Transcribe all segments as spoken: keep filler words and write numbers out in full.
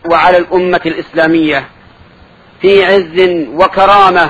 وعلى الأمة الإسلامية في عز وكرامة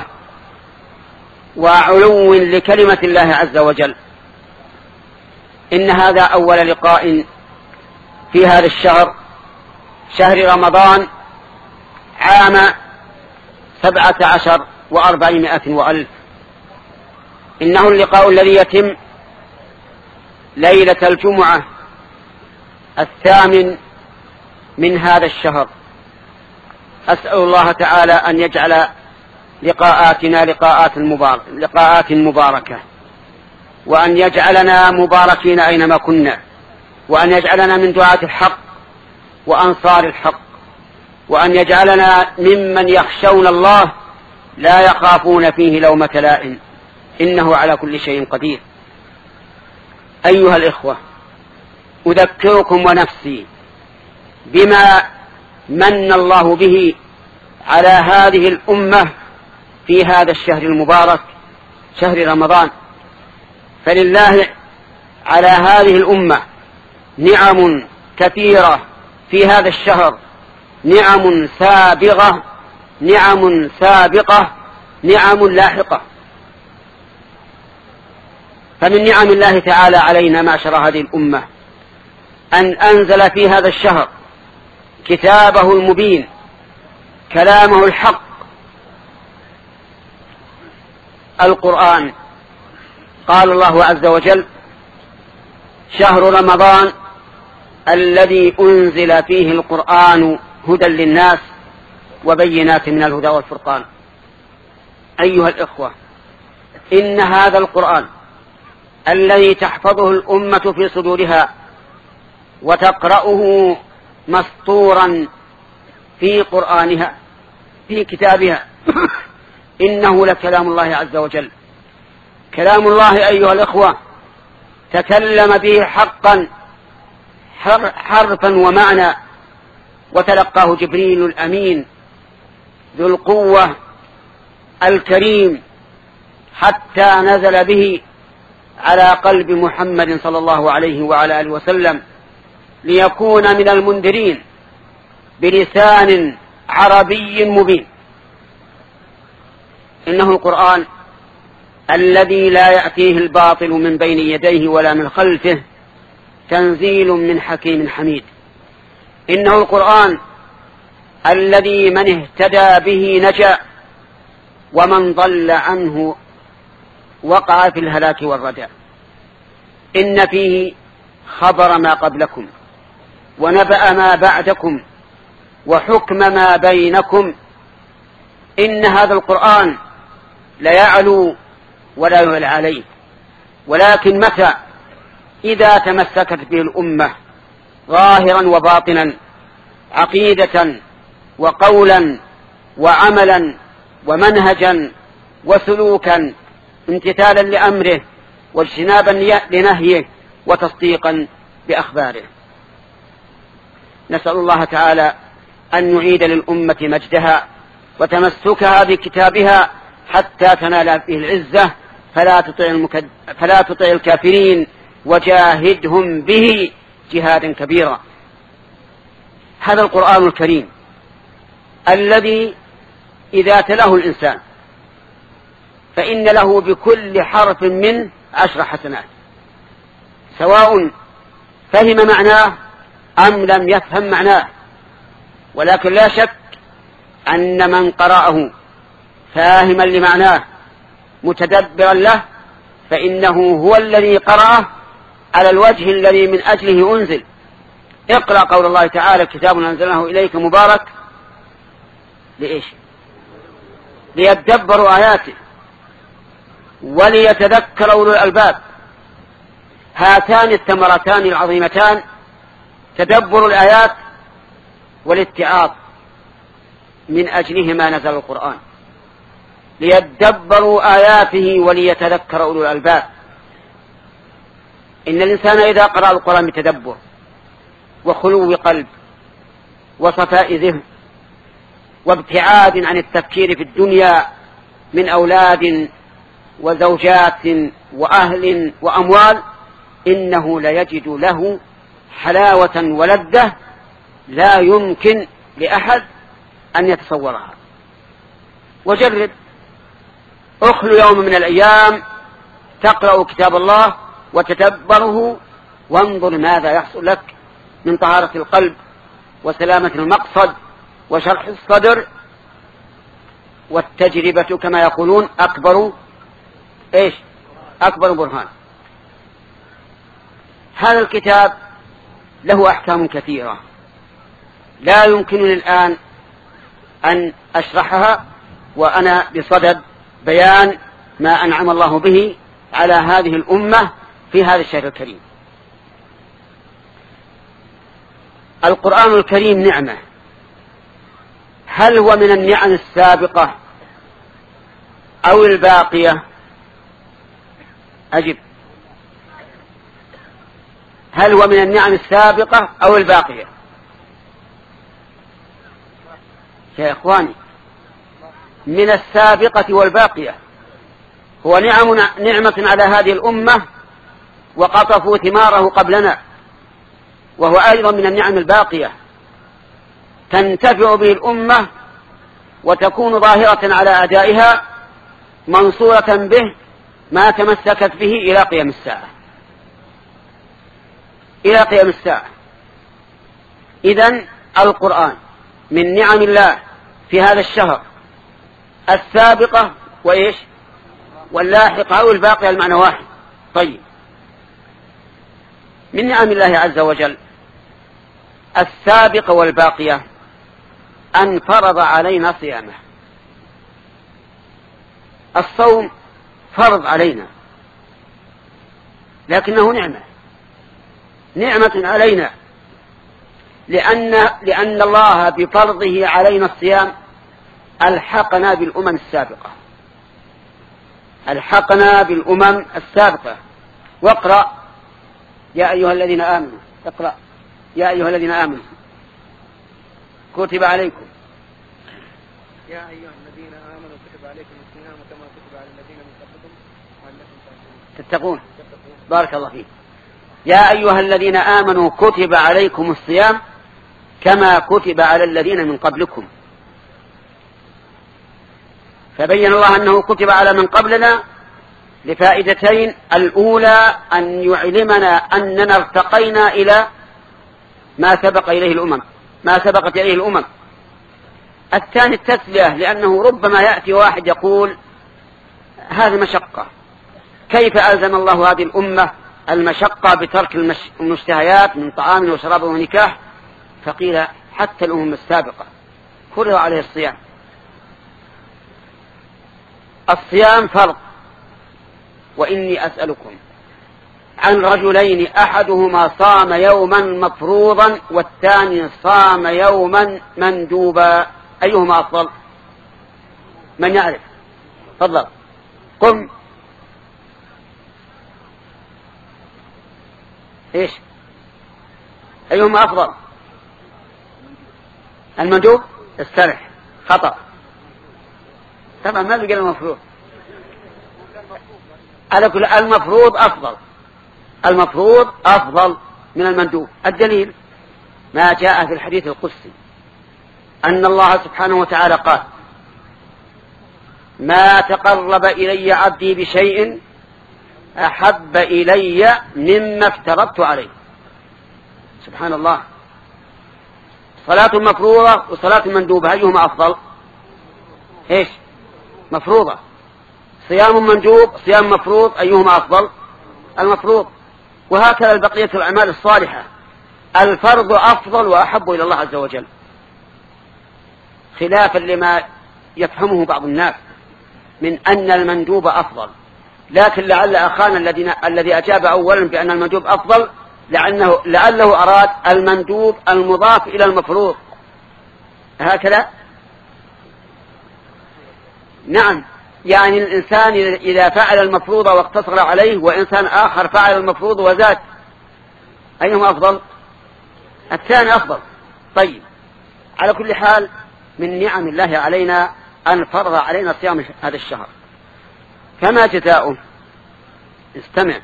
وعلو لكلمة الله عز وجل. إن هذا أول لقاء في هذا الشهر، شهر رمضان، عام سبعة عشر وأربعمائة وألف. إنه اللقاء الذي يتم ليلة الجمعة الثامن من هذا الشهر. أسأل الله تعالى أن يجعل لقاءاتنا لقاءات مباركة, لقاءات مباركة وأن يجعلنا مباركين أينما كنا، وأن يجعلنا من دعاة الحق وأنصار الحق، وأن يجعلنا ممن يخشون الله لا يخافون فيه لومة لائم، إنه على كل شيء قدير. أيها الإخوة، أذكركم ونفسي بما من الله به على هذه الأمة في هذا الشهر المبارك، شهر رمضان. فلله على هذه الأمة نعم كثيرة في هذا الشهر، نعم سابغة، نعم سابقة، نعم لاحقة. فمن نعم الله تعالى علينا معشر هذه الأمة أن أنزل في هذا الشهر كتابه المبين، كلامه الحق، القرآن. قال الله عز وجل: شهر رمضان الذي أنزل فيه القرآن هدى للناس وبينات من الهدى والفرقان. أيها الإخوة، إن هذا القرآن الذي تحفظه الأمة في صدورها وتقرأه مسطورا في قرآنها في كتابها إنه لكلام الله عز وجل، كلام الله أيها الإخوة، تكلم به حقا حرفا ومعنى، وتلقاه جبريل الأمين ذو القوة الكريم حتى نزل به على قلب محمد صلى الله عليه وعلى آله وسلم، ليكون من المنذرين بلسان عربي مبين. إنه القرآن الذي لا يأتيه الباطل من بين يديه ولا من خلفه، تنزيل من حكيم حميد. إنه القرآن الذي من اهتدى به نجا، ومن ضل عنه وقع في الهلاك والردى. إن فيه خبر ما قبلكم، ونبأ ما بعدكم، وحكم ما بينكم. إن هذا القرآن لا يعلو ولا يعلى عليه، ولكن متى إذا تمسكت به الأمة ظاهرا وباطنا، عقيدة وقولا وعملا ومنهجا وسلوكا، امتثالا لأمره واجتنابا لنهيه وتصديقا بأخباره. نسأل الله تعالى أن يعيد للأمة مجدها وتمسكها بكتابها حتى تنال به العزة. فلا تطع, المكد... فلا تطع الكافرين وجاهدهم به جهادا كبيرا. هذا القرآن الكريم الذي إذا تلاه الإنسان فإن له بكل حرف منه عشر حسنات، سواء فهم معناه أم لم يفهم معناه. ولكن لا شك أن من قرأه فاهما لمعناه متدبرا له فإنه هو الذي قرأه على الوجه الذي من أجله أنزل. اقرأ قول الله تعالى: كتاب أنزلناه إليك مبارك لإيش؟ ليدبروا آياته وليتذكر أولو الألباب. هاتان الثمرتان العظيمتان، تدبر الآيات والاتعاظ، من أجلهما نزل القرآن، ليدبروا آياته وليتذكر أولو الألباب. إن الإنسان إذا قرأ القرآن بتدبر وخلو قلب وصفاء ذهن وابتعاد عن التفكير في الدنيا من أولاد وزوجات وأهل وأموال، إنه ليجد له حلاوة ولذة لا يمكن لأحد أن يتصورها. وجرب، اخلو يوم من الأيام تقرأ كتاب الله وتدبره، وانظر ماذا يحصل لك من طهارة القلب وسلامة المقصد وشرح الصدر. والتجربة كما يقولون أكبر إيش أكبر برهان. هذا الكتاب له أحكام كثيرة لا يمكنني الآن أن أشرحها، وأنا بصدد بيان ما أنعم الله به على هذه الأمة في هذا الشهر الكريم. القرآن الكريم نعمة، هل هو من النعم السابقة أو الباقية؟ أجب، هل هو من النعم السابقة أو الباقية؟ يا إخواني، من السابقة والباقية. هو نعم نعمة على هذه الأمة وقطفوا ثماره قبلنا، وهو أيضا من النعم الباقية تنتفع به الأمة وتكون ظاهرة على أدائها منصورة به ما تمسكت به إلى قيام الساعة إلى قيام الساعة. إذن القرآن من نعم الله في هذا الشهر السابقة وإيش واللاحقة أو الباقية، المعنى واحد. طيب، من نعم الله عز وجل السابقة والباقية أن فرض علينا صيامه. الصوم فرض علينا، لكنه نعمة نعمة علينا، لأن, لأن الله بفرضه علينا الصيام ألحقنا بالأمم السابقة ألحقنا بالأمم السابقة. واقرأ يا أيها الذين آمنوا، اقرأ يا أيها الذين آمنوا كتب عليكم يا أيها الذين آمنوا كتب عليكم الصيام كما كتب على الذين من قبلكم لعلكم تتقون. بارك الله فيك. يا أيها الذين آمنوا كتب عليكم الصيام كما كتب على الذين من قبلكم. فبين الله أنه كتب على من قبلنا لفائدتين: الأولى أن يعلمنا أننا ارتقينا إلى ما سبق إليه الأمم ما سبقت إليه الأمم. الثاني التسلية، لأنه ربما يأتي واحد يقول هذه مشقة، كيف ألزم الله هذه الأمة المشقة بترك المشتهيات من طعام وشراب ونكاح؟ فقيل حتى الأمم السابقة فرض عليه الصيام. الصيام فرض. وإني أسألكم عن رجلين أحدهما صام يوما مفروضا والثاني صام يوما مندوبا، أيهما أفضل؟ من يعرف؟ تفضل قم. إيش أيهما أفضل؟ المندوب. استرح، خطأ طبعا، ما بقى المفروض. على كل المفروض أفضل المفروض أفضل من المندوب. الدليل ما جاء في الحديث القدسي أن الله سبحانه وتعالى قال: ما تقرب إلي عبدي بشيء أحب إلي مما افترضت عليه. سبحان الله. صلاة مفروضة وصلاة مندوبة أيهما أفضل؟ إيش مفروضة. صيام مندوب صيام مفروض أيهما أفضل؟ المفروض. وهكذا البقية الأعمال الصالحة، الفرض أفضل وأحب إلى الله عز وجل، خلافا لما يفهمه بعض الناس من أن المندوب أفضل. لكن لعل أخانا الذي أجاب أولا بأن المندوب أفضل لأنه لعله أراد المندوب المضاف إلى المفروض، هكذا. نعم، يعني الإنسان إذا فعل المفروض واقتصر عليه وإنسان آخر فعل المفروض وزاد، أيهما أفضل؟ الثاني أفضل. طيب، على كل حال من نعم الله علينا أن فرض علينا صيام هذا الشهر. كما جزاؤه؟ استمع.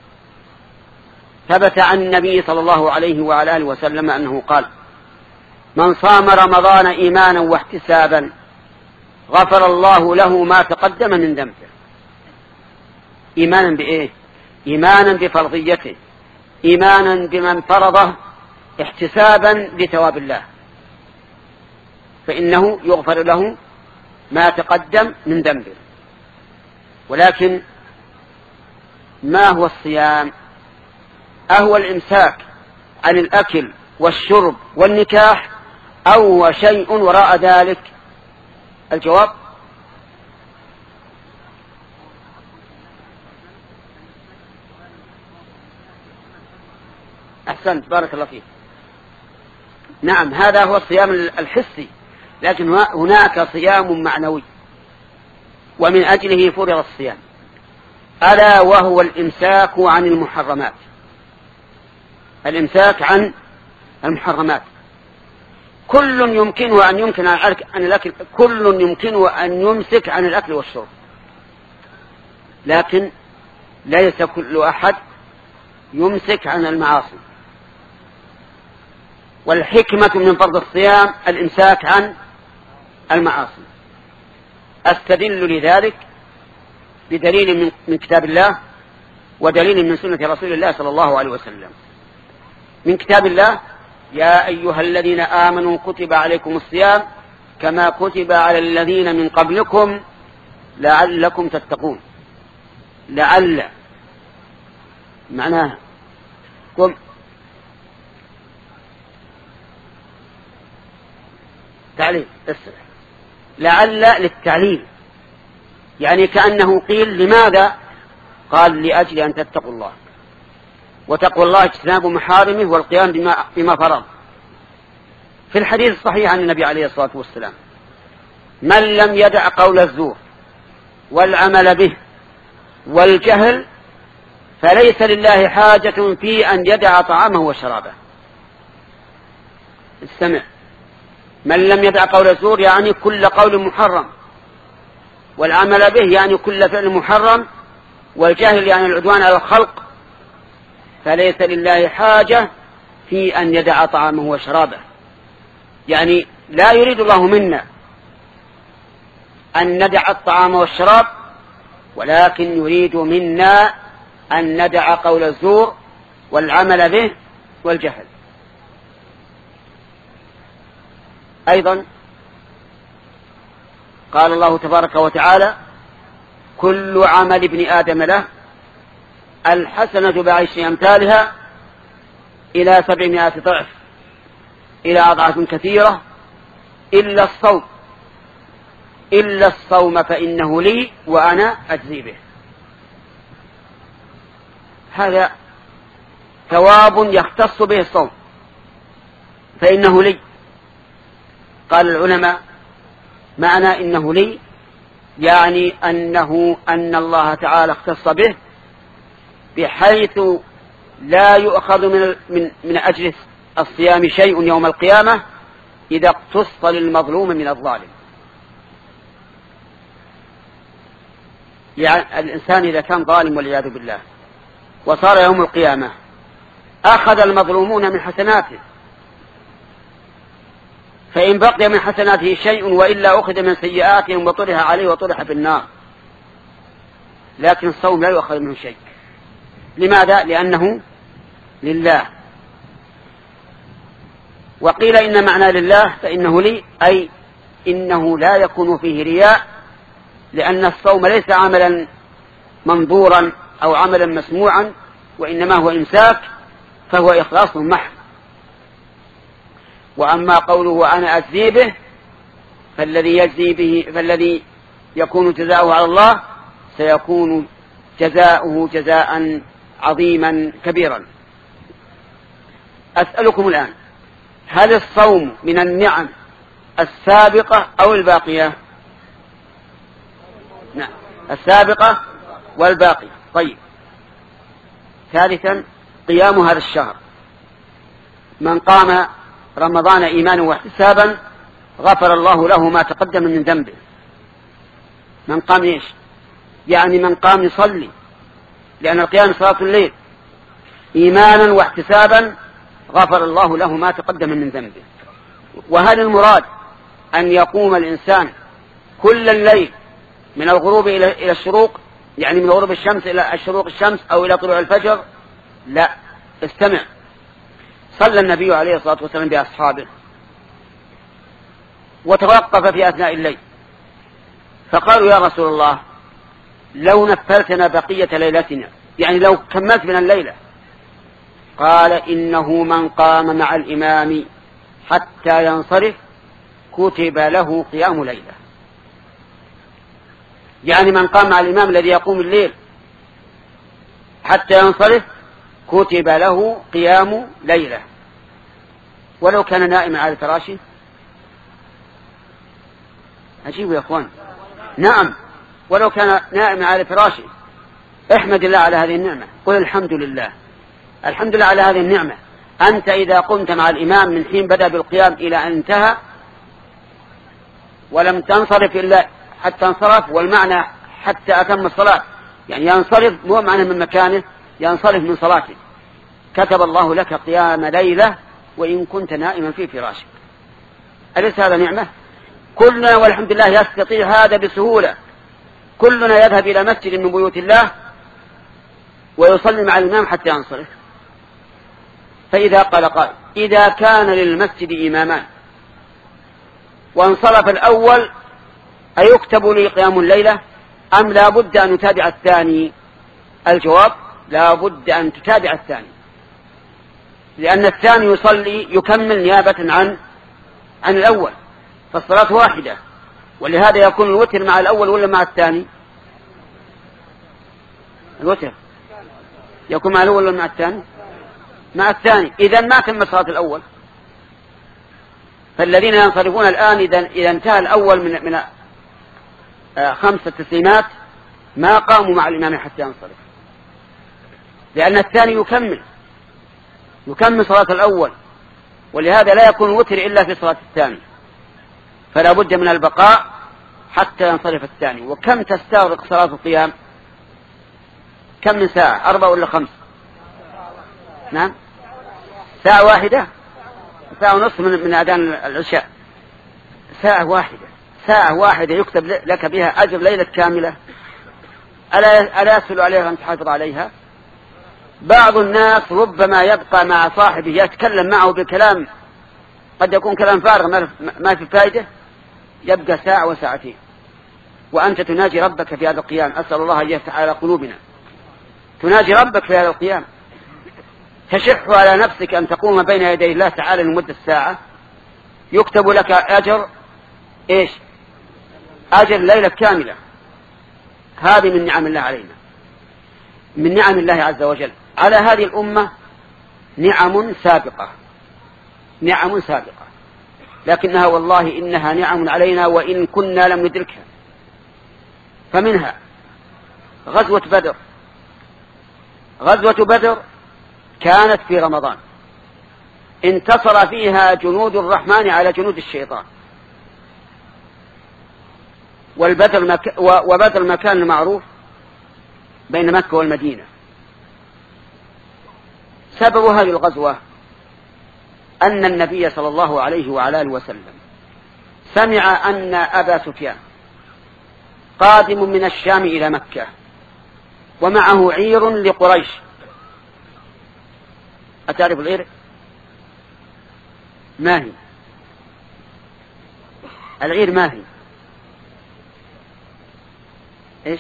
ثبت عن النبي صلى الله عليه وعلى آله وسلم أنه قال: من صام رمضان إيمانا واحتسابا غفر الله له ما تقدم من ذنبه. إيمانا بإيه؟ إيمانا بفرضيته، إيمانا بمن فرضه، احتسابا لثواب الله، فإنه يغفر له ما تقدم من ذنبه. ولكن ما هو الصيام؟ أهو الإمساك عن الأكل والشرب والنكاح أو هو شيء وراء ذلك؟ الجواب أحسنت، بارك الله فيك. نعم، هذا هو الصيام الحسي، لكن هناك صيام معنوي، ومن أجله فرض الصيام، ألا وهو الإمساك عن المحرمات. الإمساك عن المحرمات كل يمكنه أن يمكن عن الأكل، كل يمكنه أن يمسك عن الأكل والشرب، لكن ليس كل أحد يمسك عن المعاصي. والحكمة من فرض الصيام الإمساك عن المعاصي. أستدل لذلك بدليل من كتاب الله ودليل من سنة رسول الله صلى الله عليه وسلم. من كتاب الله: يا أيها الذين آمنوا كتب عليكم الصيام كما كتب على الذين من قبلكم لعلكم تتقون. لعل معناها قم تعليل، لعل للتعليل، يعني كأنه قيل لماذا؟ قال لأجل أن تتقوا الله، وتقوى الله اجتناب محارمه والقيام بما, بما فرض. في الحديث الصحيح عن النبي عليه الصلاة والسلام: من لم يدع قول الزور والعمل به والجهل فليس لله حاجة في أن يدع طعامه وشرابه. استمع: من لم يدع قول الزور يعني كل قول محرم، والعمل به يعني كل فعل محرم، والجهل يعني العدوان على الخلق، فليس لله حاجة في أن يدع طعامه وشرابه. يعني لا يريد الله منا أن ندع الطعام والشراب، ولكن يريد منا أن ندع قول الزور والعمل به والجهل. أيضا قال الله تبارك وتعالى: كل عمل ابن آدم له الحسنة بعشر أمثالها إلى سبعمائة ضعف إلى أضعاف كثيرة إلا الصوم إلا الصوم فإنه لي وأنا أجزي به. هذا ثواب يختص به الصوم، فإنه لي. قال العلماء: معنى إنه لي يعني أنه أن الله تعالى اختص به بحيث لا يؤخذ من, من, من أجل الصيام شيء يوم القيامة إذا اقتص للمظلوم من الظالم. يعني الإنسان إذا كان ظالم والعياذ بالله وصار يوم القيامة أخذ المظلومون من حسناته، فإن بقي من حسناته شيء وإلا أخذ من سيئاتهم وطرح عليه وطرح في النار. لكن الصوم لا يؤخذ منه شيء. لماذا؟ لأنه لله. وقيل إن معنى لله فإنه لي، أي إنه لا يكون فيه رياء، لأن الصوم ليس عملا منظورا أو عملا مسموعا، وإنما هو إمساك، فهو إخلاص محض. وأما قوله وأنا أجزي به فالذي يجزي به فالذي يكون جزاؤه على الله سيكون جزاؤه جزاء عظيما كبيرا. أسألكم الآن: هل الصوم من النعم السابقة أو الباقية؟ نعم، السابقة والباقية. طيب، ثالثا قيام هذا الشهر. من قام رمضان إيمانا واحتسابا غفر الله له ما تقدم من ذنبه. من قام إيش؟ يعني من قام يصلي، لأن القيام صلاة الليل، إيمانا واحتسابا غفر الله له ما تقدم من ذنبه. وهل المراد أن يقوم الإنسان كل الليل من الغروب إلى الشروق، يعني من غروب الشمس إلى الشروق الشمس أو إلى طلوع الفجر؟ لا، استمع. صلى النبي عليه الصلاة والسلام بأصحابه وتوقف في أثناء الليل، فقالوا يا رسول الله لو نفلتنا بقية ليلتنا، يعني لو كملت من الليلة. قال إنه من قام مع الإمام حتى ينصرف كتب له قيام ليلة. يعني من قام مع الإمام الذي يقوم الليل حتى ينصرف كتب له قيام ليلة، ولو كان نائما على فراشه. عجيب يا أخوان. نعم، ولو كان نائما على فراشه. احمد الله على هذه النعمة، قل الحمد لله، الحمد لله على هذه النعمة. أنت إذا قمت مع الإمام من حين بدأ بالقيام إلى أن انتهى ولم تنصرف إلا حتى انصرف، والمعنى حتى أتم الصلاة، يعني ينصرف مو معنى من مكانه، ينصرف من صلاته، كتب الله لك قيام ليلة وإن كنت نائما في فراشك. أليس هذا نعمة؟ كلنا والحمد لله يستطيع هذا بسهولة. كلنا يذهب إلى مسجد من بيوت الله ويصلي مع الإمام حتى ينصرف. فإذا قال قائل إذا كان للمسجد إمامان وانصرف الأول أيكتب لي قيام الليلة أم لا بد أن نتابع الثاني؟ الجواب لا بد أن تتابع الثاني، لأن الثاني يصلي يكمل نيابة عن عن الأول، فالصلاة واحدة، ولهذا يكون الوتر مع الأول ولا مع الثاني؟ الوتر يكون مع الأول ولا مع الثاني؟ مع الثاني. إذن ما تم صلاة الأول. فالذين ينصرفون الآن إذا إذا انتهى الأول من من خمسة تسليمات ما قاموا مع الإمام حتى ينصرف، لأن الثاني يكمل يكمل صلاة الأول، ولهذا لا يكون الوتر إلا في صلاة الثاني، فلا بد من البقاء حتى ينصرف الثاني. وكم تستغرق صلاة القيام؟ كم من ساعة؟ أربع ولا خمس؟ نعم، ساعة واحدة، ساعة ونصف من من أذان العشاء. ساعة واحدة، ساعة واحدة يكتب لك بها أجر ليلة كاملة. ألا ألا يسهل عليها أن تحافظ عليها؟ بعض الناس ربما يبقى مع صاحبه يتكلم معه بكلام قد يكون كلام فارغ ما في فائدة، يبقى ساعة وساعتين وأنت تناجي ربك في هذا القيام. أسأل الله أن يفتح على قلوبنا. تناجي ربك في هذا القيام، تشح على نفسك أن تقوم بين يدي الله تعالى لمدة ساعة، يكتب لك أجر إيش؟ أجر ليلة كاملة. هذه من نعم الله علينا، من نعم الله عز وجل على هذه الأمة، نعم سابقة، نعم سابقة، لكنها والله إنها نعم علينا وإن كنا لم ندركها. فمنها غزوة بدر. غزوة بدر كانت في رمضان، انتصر فيها جنود الرحمن على جنود الشيطان، والبدر مك... وبدر مكان معروف بين مكة والمدينة. سبب هذه الغزوة أن النبي صلى الله عليه وعلى آله وسلم سمع أن أبا سفيان قادم من الشام إلى مكة ومعه عير لقريش. أتعرف العير؟ ما هي العير؟ ما هي إيش؟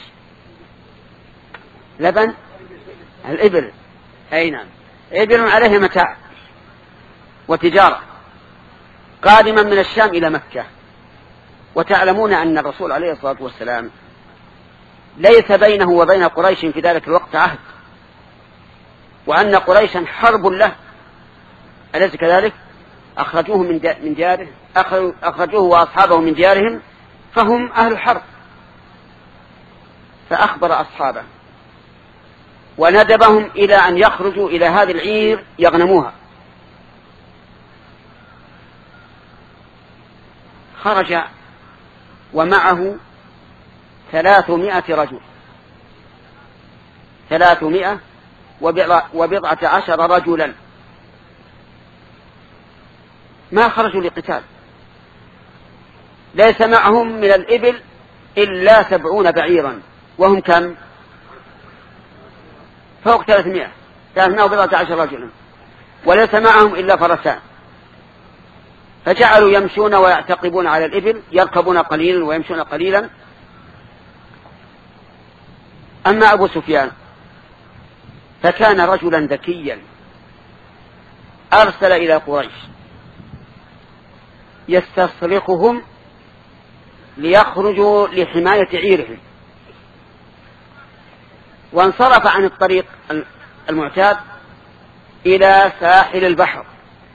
لبن الإبل. أي نعم، إبل عليه متاع وتجارة، قادما من الشام إلى مكة. وتعلمون أن الرسول عليه الصلاة والسلام ليس بينه وبين قريش في ذلك الوقت عهد، وأن قريشا حرب له، أليس كذلك؟ أخرجوه من دياره، أخرجوه وأصحابه من ديارهم، فهم أهل الحرب. فأخبر أصحابه وندبهم إلى أن يخرجوا إلى هذه العير يغنموها. خرج ومعه ثلاثمائة رجل، ثلاثمائة وبضعة عشر رجلا، ما خرجوا لقتال، ليس معهم من الإبل إلا سبعون بعيرا، وهم كم؟ فوق ثلاثمائة ثلاثمائة وبضعة عشر رجلا، وليس معهم إلا فرسان، فجعلوا يمشون ويعتقبون على الإبل، يركبون قليلا ويمشون قليلا. أما أبو سفيان فكان رجلا ذكيا، أرسل إلى قريش يستصرخهم ليخرجوا لحماية عيرهم، وانصرف عن الطريق المعتاد إلى ساحل البحر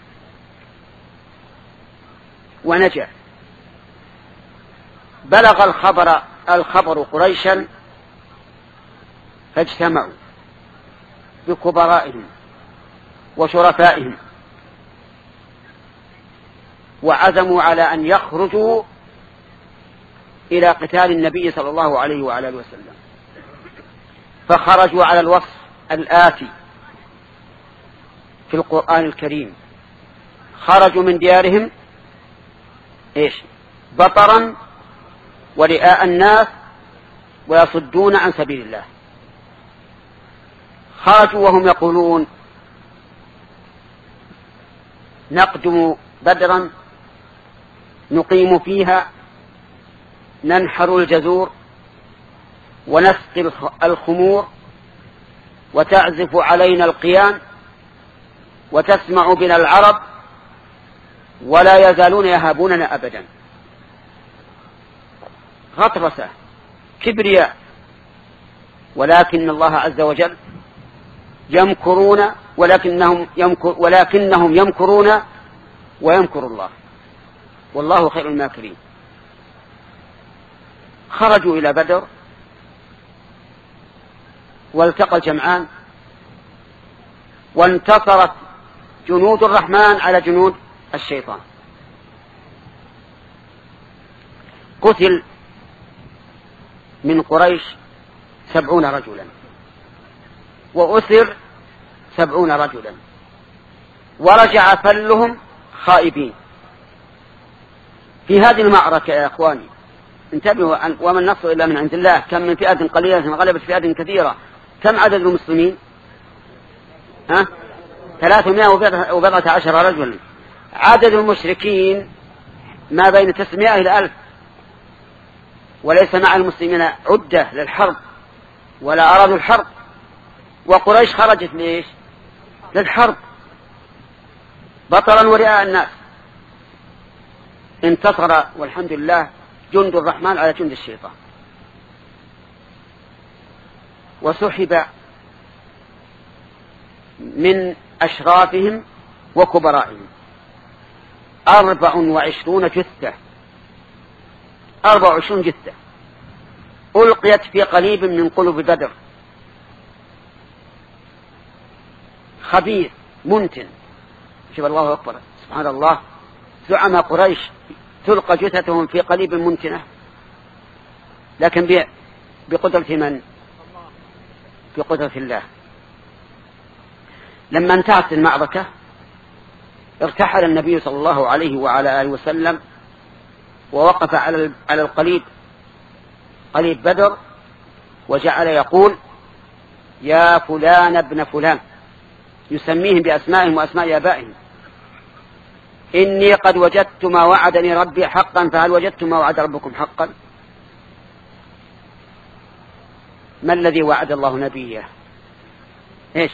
ونجا. بلغ الخبر الخبر قريشا فاجتمعوا بكبرائهم وشرفائهم وعزموا على أن يخرجوا إلى قتال النبي صلى الله عليه وعلى آله وسلم، فخرجوا على الوصف الآتي في القرآن الكريم: خرجوا من ديارهم إيش؟ بطرا ورئاء الناس ويصدون عن سبيل الله. خرجوا وهم يقولون: نقدم بدرا نقيم فيها، ننحر الجزور ونسقي الخمور وتعزف علينا القيان وتسمع بنا العرب ولا يزالون يهابوننا أبدا. غطرسة، كبرياء، ولكن الله عز وجل يمكرون ولكنهم, يمكر ولكنهم يمكرون ويمكر الله، والله خير الماكرين. خرجوا إلى بدر والتقى الجمعان، وانتصرت جنود الرحمن على جنود الشيطان. قتل من قريش سبعون رجلا، وأسر سبعون رجلا، ورجع فلهم خائبين. في هذه المعركة يا أخواني انتبهوا، وما النصر إلا من عند الله، كم من فئة قليلة غلبت فئة كثيرة. كم عدد المسلمين؟ ها؟ ثلاثمائة وبضعة عشر رجلا. عدد المشركين ما بين تسعمائة إلى ألف، وليس مع المسلمين عدة للحرب ولا أرادوا الحرب. وقريش خرجت ليش؟ للحرب بطرا ورئاء الناس. انتصر والحمد لله جند الرحمن على جند الشيطان، وسحب من أشرافهم وكبرائهم أربع وعشرون جثة، أربع وعشرون جثة ألقيت في قليب من قلوب بدر، خبيث منتن. شوف الله أكبر، سبحان الله، زعماء قريش تلقى جثتهم في قليب منتنة، لكن بقدرة من؟ بقدرة الله. لما انتهت المعركة ارتحل النبي صلى الله عليه وعلى آله وسلم ووقف على على القليب، قليب بدر، وجعل يقول: يا فلان ابن فلان، يسميهم بأسمائهم وأسماء آبائهم: إني قد وجدت ما وعدني ربي حقا، فهل وجدتم ما وعد ربكم حقا؟ ما الذي وعد الله نبيه؟ إيش؟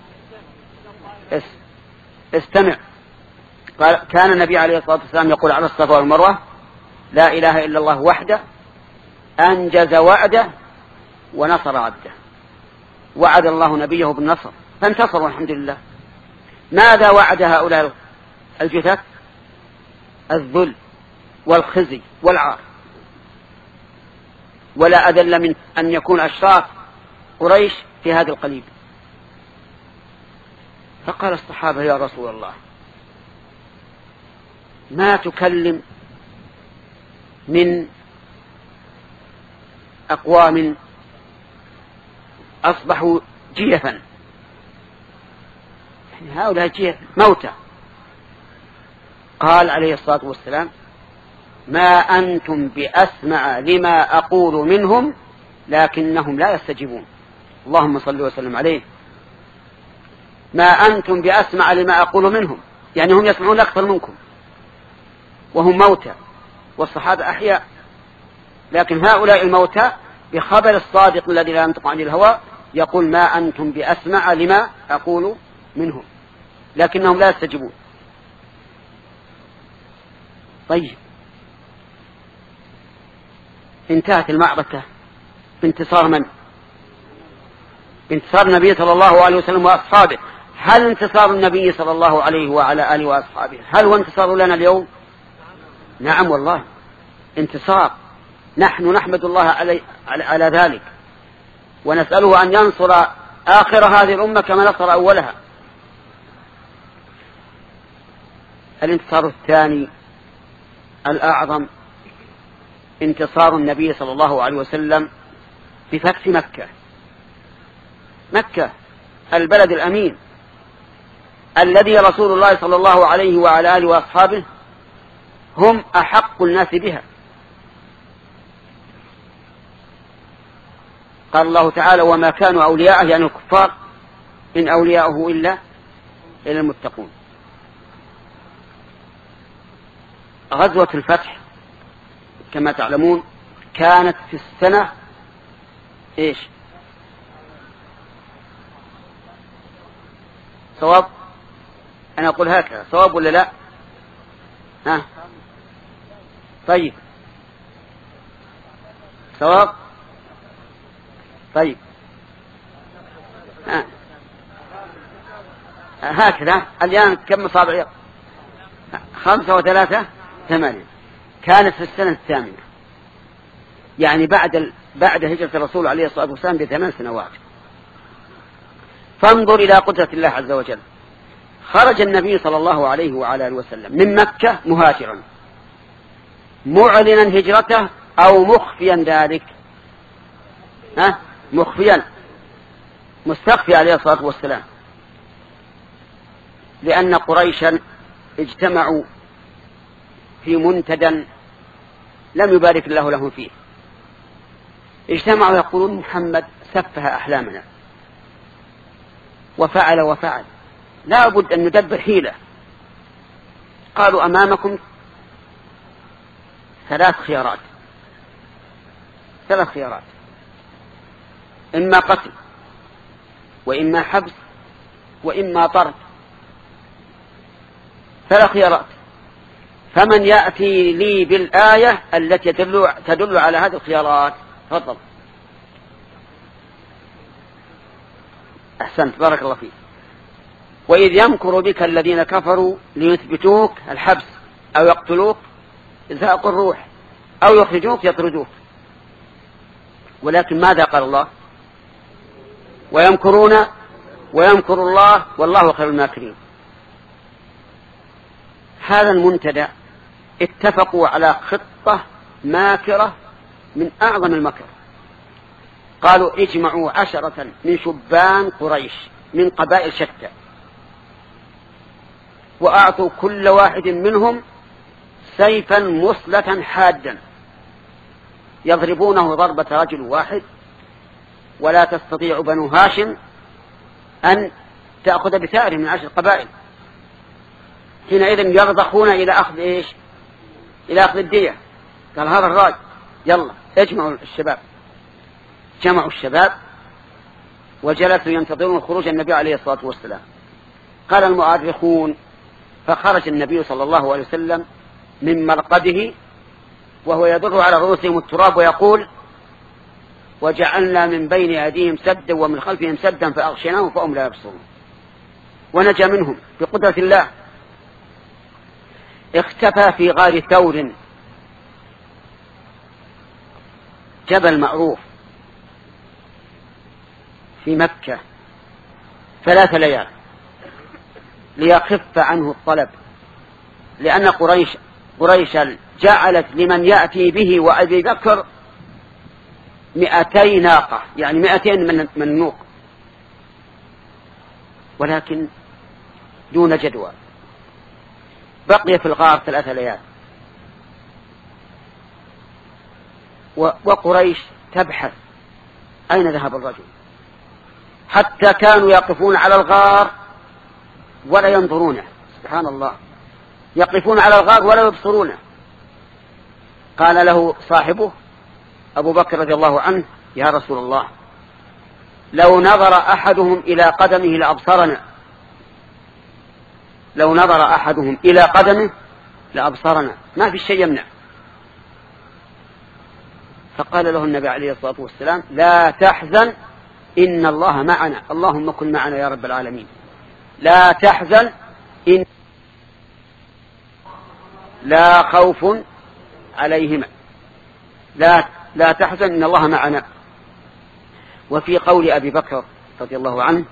استمع. قال: كان النبي عليه الصلاة والسلام يقول على الصفا والمروة: لا إله إلا الله وحده أنجز وعده ونصر عبده. وعد الله نبيه بالنصر فانتصروا الحمد لله. ماذا وعد هؤلاء الجثث؟ الذل والخزي والعار، ولا أذل من أن يكون أشراف قريش في هذا القليب. فقال الصحابة: يا رسول الله، ما تكلم من أقوام أصبحوا جيفا، يعني هؤلاء جيف موتى. قال عليه الصلاة والسلام: ما أنتم بأسمع لما أقول منهم لكنهم لا يستجيبون. اللهم صل وسلم عليه. ما أنتم بأسمع لما أقول منهم، يعني هم يسمعون أكثر منكم وهم موتى والصحابة أحياء، لكن هؤلاء الموتى بخبر الصادق الذي لا ينطق عن الهوى يقول ما أنتم بأسمع لما أقول منهم لكنهم لا يستجيبون. طيب، انتهت المعركة بانتصار من؟ بانتصار النبي صلى الله عليه وسلم وأصحابه. هل انتصار النبي صلى الله عليه وعلى آله وأصحابه هل هو انتصار لنا اليوم؟ نعم والله انتصار. نحن نحمد الله علي على, على ذلك، ونسأله أن ينصر آخر هذه الأمة كما نصر أولها. الانتصار الثاني الأعظم انتصار النبي صلى الله عليه وسلم بفتح مكة. مكة البلد الأمين الذي رسول الله صلى الله عليه وعلى آله وأصحابه هم أحق الناس بها. قال الله تعالى وما كانوا أولياءه يعني الكفار إن أولياءه إلا إلا المتقون. غزوة الفتح كما تعلمون كانت في السنة إيش؟ صواب؟ أنا أقول هكذا صواب ولا لا؟ ها؟ طيب صواب؟ طيب ها. هكذا الآن كم أصابع؟ خمسة وثلاثة ثمانية. كانت في السنة الثامنة، يعني بعد ال... بعد هجرة الرسول عليه الصلاة والسلام بثمان سنوات. فانظر إلى قدرة الله عز وجل. خرج النبي صلى الله عليه وعلى آله وسلم من مكة مهاجرا معلنا هجرته أو مخفيا ذلك؟ ها؟ مخفيا مستخفي عليه الصلاة والسلام، لأن قريشا اجتمعوا في منتدى لم يبارك الله لهم فيه. اجتمعوا يقولون محمد سفه أحلامنا وفعل وفعل، لا بد أن ندبر حيلة. قالوا أمامكم ثلاث خيارات ثلاث خيارات إما قتل وإما حبس وإما طرد. ثلاث خيارات، فمن يأتي لي بالآية التي تدل, تدل على هذه الخيارات؟ تفضل. أحسنت بارك الله فيك. وإذ يمكر بك الذين كفروا ليثبتوك الحبس أو يقتلوك إزهاق الروح أو يخرجوك يطردوك. ولكن ماذا قال الله؟ ويمكرون ويمكر الله والله خير الماكرين. هذا المنتدى اتفقوا على خطة ماكرة من أعظم المكر. قالوا اجمعوا عشرة من شبان قريش من قبائل شتى وأعطوا كل واحد منهم سيفا مصلة حادا يضربونه ضربة رجل واحد، ولا تستطيع بنو هاشم أن تأخذ بثأر من عشر قبائل. حينئذ يرضخون إلى أخذ إيش؟ إلى أخذ الدية. قال هذا الراجل يلا اجمعوا الشباب. جمعوا الشباب وجلسوا ينتظرون خروج النبي عليه الصلاة والسلام. قال المؤرخون فخرج النبي صلى الله عليه وسلم من مرقده وهو يضر على رؤوسهم التراب ويقول وجعلنا من بين أيديهم سدا ومن خلفهم سدا فأغشيناهم فهم لا يبصرون. ونجا منهم بقدرة الله. اختفى في غار ثور جبل معروف في مكة ثلاث ليال ليخف عنه الطلب، لأن قريش قريشا جعلت لمن يأتي به وأبي بكر مئتي ناقة، يعني مئتين من من النوق، ولكن دون جدوى. بقي في الغار ثلاث ليال. وقريش تبحث أين ذهب الرجل، حتى كانوا يقفون على الغار ولا ينظرونه. سبحان الله، يقفون على الغار ولا يبصرونه. قال له صاحبه أبو بكر رضي الله عنه: يا رسول الله، لو نظر أحدهم إلى قدمه لأبصرنا، لو نظر أحدهم إلى قدمه لأبصرنا، ما في شيء يمنع. فقال له النبي عليه الصلاة والسلام: لا تحزن إن الله معنا، اللهم كن معنا يا رب العالمين. لا تحزن إن لا خوف عليهما، لا لا تحزن إن الله معنا. وفي قول أبي بكر رضي الله عنه: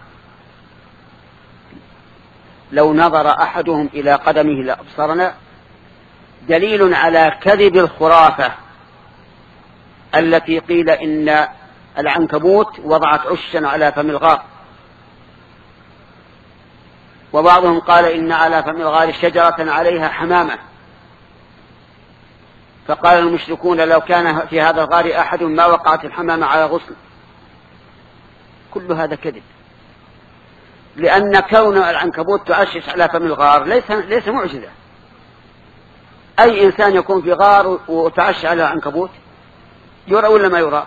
لو نظر أحدهم إلى قدمه لأبصرنا، دليل على كذب الخرافة التي قيل إن العنكبوت وضعت عشا على فم الغار، وبعضهم قال إن على فم الغار شجرة عليها حمامة، فقال المشركون: لو كان في هذا الغار أحد ما وقعت الحمامة على غصن. كل هذا كذب، لأن كون العنكبوت تعشش على فم الغار ليس ليس معجزة. أي إنسان يكون في غار وتعشش على العنكبوت يرى ولا ما يرى؟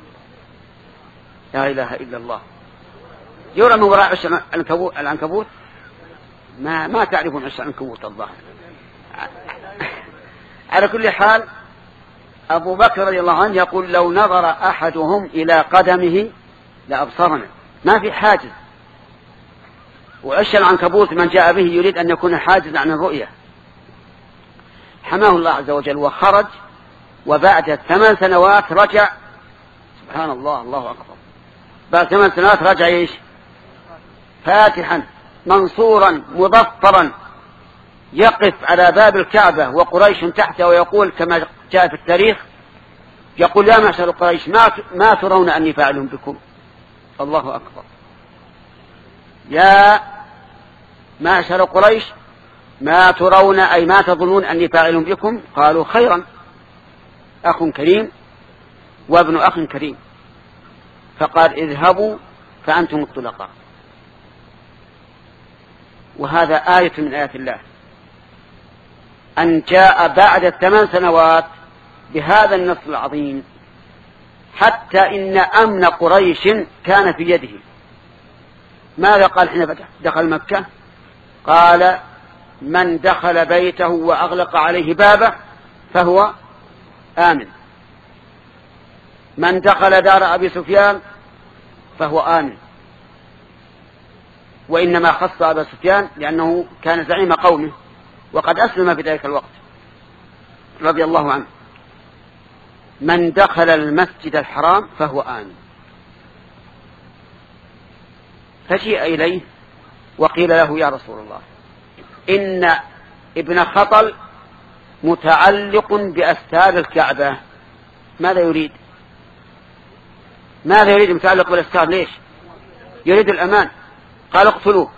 لا إله إلا الله، يرى من وراء عش العنكبوت؟ ما ما تعرفون عش العنكبوت الله. على كل حال أبو بكر رضي الله عنه يقول: لو نظر أحدهم إلى قدمه لأبصرنا، ما في حاجز. وعش العنكبوت من جاء به يريد أن يكون حاجز عن الرؤية. حماه الله عز وجل وخرج، وبعد ثمان سنوات رجع. سبحان الله، الله أكبر. بعد ثمان سنوات رجع إيش؟ فاتحا منصورا مظفرا، يقف على باب الكعبة وقريش تحته ويقول كما جاء في التاريخ، يقول: يا معشر قريش، ما ما ترون أني فاعل بكم؟ الله أكبر. يا معشر قريش، ما ترون أي ما تظنون أني فاعل بكم؟ قالوا: خيرا، أخ كريم وابن أخ كريم. فقال: اذهبوا فأنتم الطلقاء. وهذا آية من آيات الله، أن جاء بعد الثمان سنوات بهذا النص العظيم، حتى إن أمن قريش كان في يده. ماذا قال حين دخل مكة؟ قال: من دخل بيته وأغلق عليه بابه فهو آمن، من دخل دار أبي سفيان فهو آمن. وإنما خص أبا سفيان لأنه كان زعيم قومه وقد أسلم في ذلك الوقت رضي الله عنه. من دخل المسجد الحرام فهو آمن. فجيء إليه وقيل له: يا رسول الله، إن ابن خطل متعلق بأستار الكعبة، ماذا يريد؟ ماذا يريد متعلق بالأستار؟ ليش؟ يريد الأمان. قال: اقتلوه.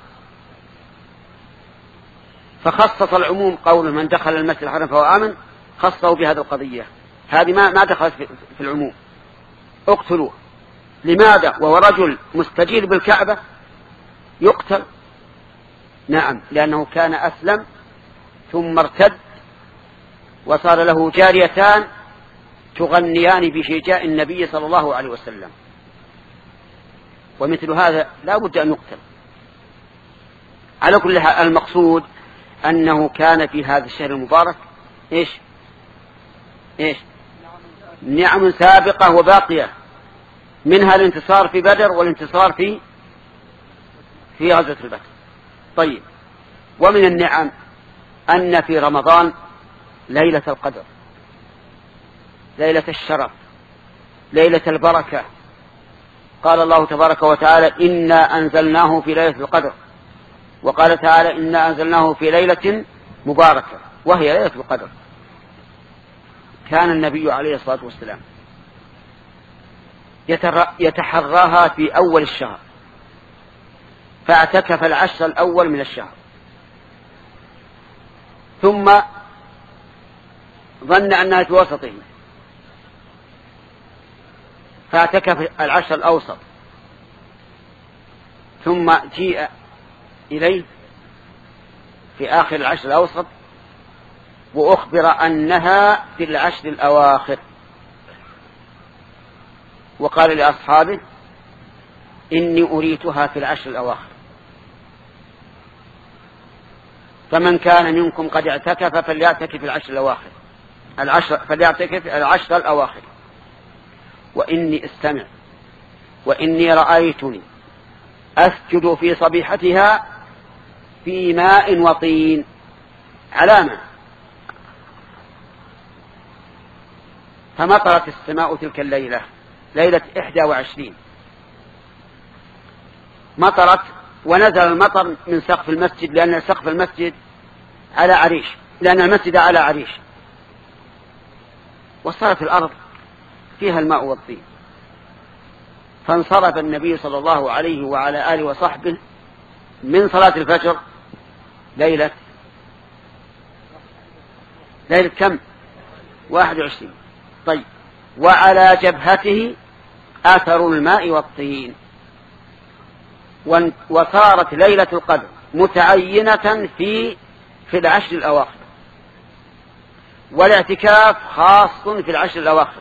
فخصص العموم قول من دخل المسجد الحرام فهو آمن، خصه بهذه القضية، هذه ما ما دخلت في العموم. اقتلوه. لماذا وهو رجل مستجير بالكعبة يقتل؟ نعم، لأنه كان أسلم ثم ارتد وصار له جاريتان تغنيان بشجاء النبي صلى الله عليه وسلم، ومثل هذا لا بد أن يقتل. على كل حال المقصود أنه كان في هذا الشهر المبارك إيش إيش نعم سابقة وباقية، منها الانتصار في بدر والانتصار في في غزوة البدر. طيب، ومن النعم أن في رمضان ليلة القدر، ليلة الشرف، ليلة البركة. قال الله تبارك وتعالى: إنا أنزلناه في ليلة القدر، وقال تعالى: إنا أنزلناه في ليلة مباركة وهي ليلة القدر. كان النبي عليه الصلاة والسلام يتحراها في أول الشهر، فاعتكف العشر الأول من الشهر، ثم ظن أنها في وسطه فاعتكف العشر الأوسط ثم جيء إليه في آخر العشر الأوسط وأخبر أنها في العشر الأواخر، وقال لأصحابه إني أريتها في العشر الأواخر، فمن كان منكم قد اعتكف فليعتكف العشر الأواخر العشر فليعتكف العشر الأواخر وإني استمع وإني رأيتني أسجد في صبيحتها في ماء وطين. علامة. فمطرت السماء تلك الليلة، ليلة إحدى وعشرين، مطرت ونزل المطر من سقف المسجد، لأن سقف المسجد على عريش، لأن المسجد على عريش، وصارت الأرض فيها الماء والطين. فانصرف النبي صلى الله عليه وعلى آله وصحبه من صلاة الفجر ليلة ليلة كم؟ واحد وعشرين. طيب، وعلى جبهته أثر الماء والطين. وصارت ليلة القدر متعينة في في العشر الأواخر، والاعتكاف خاص في العشر الأواخر،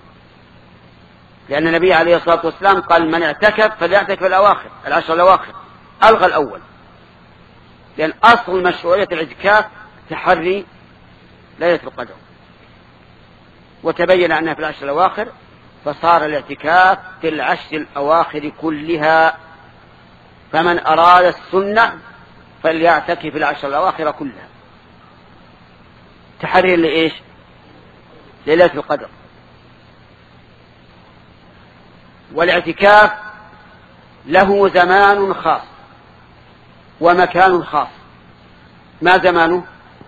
لأن النبي عليه الصلاة والسلام قال من اعتكف فليعتكف الأواخر العشر الأواخر، ألغى الأول، لأن أصل مشروعية الاعتكاف تحري ليلة القدر، وتبين أنها في العشر الأواخر، فصار الاعتكاف في العشر الأواخر كلها. فمن أراد السنة فليعتكف في العشر الأواخر كلها، تحري لإيش؟ ليلة القدر. والاعتكاف له زمان خاص ومكان خاص. ما زمانه؟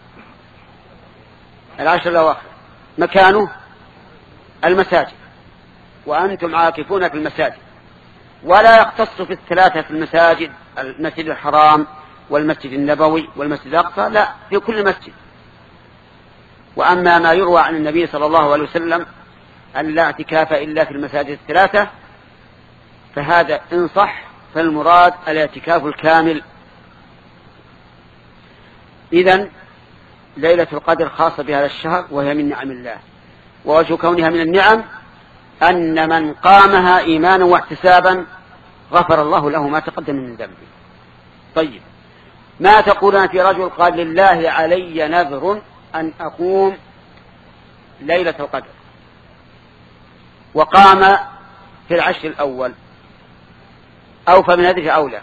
العشر الأواخر. مكانه؟ المساجد، وأنتم عاكفون في المساجد، ولا يختص في الثلاثة في المساجد، المسجد الحرام والمسجد النبوي والمسجد الأقصى، لا، في كل مسجد. وأما ما يروى عن النبي صلى الله عليه وسلم أن لا اعتكاف إلا في المساجد الثلاثة، فهذا إن صح فالمراد الاعتكاف الكامل. إذن ليلة القدر خاصة بهذا الشهر، وهي من نعم الله، ووجه كونها من النعم أن من قامها إيمانا واحتسابا غفر الله له ما تقدم من ذنبه. طيب، ما تقولون في رجل قال لله علي نذر أن أقوم ليلة القدر وقام في العشر الأول، أو فمن هذه أولى؟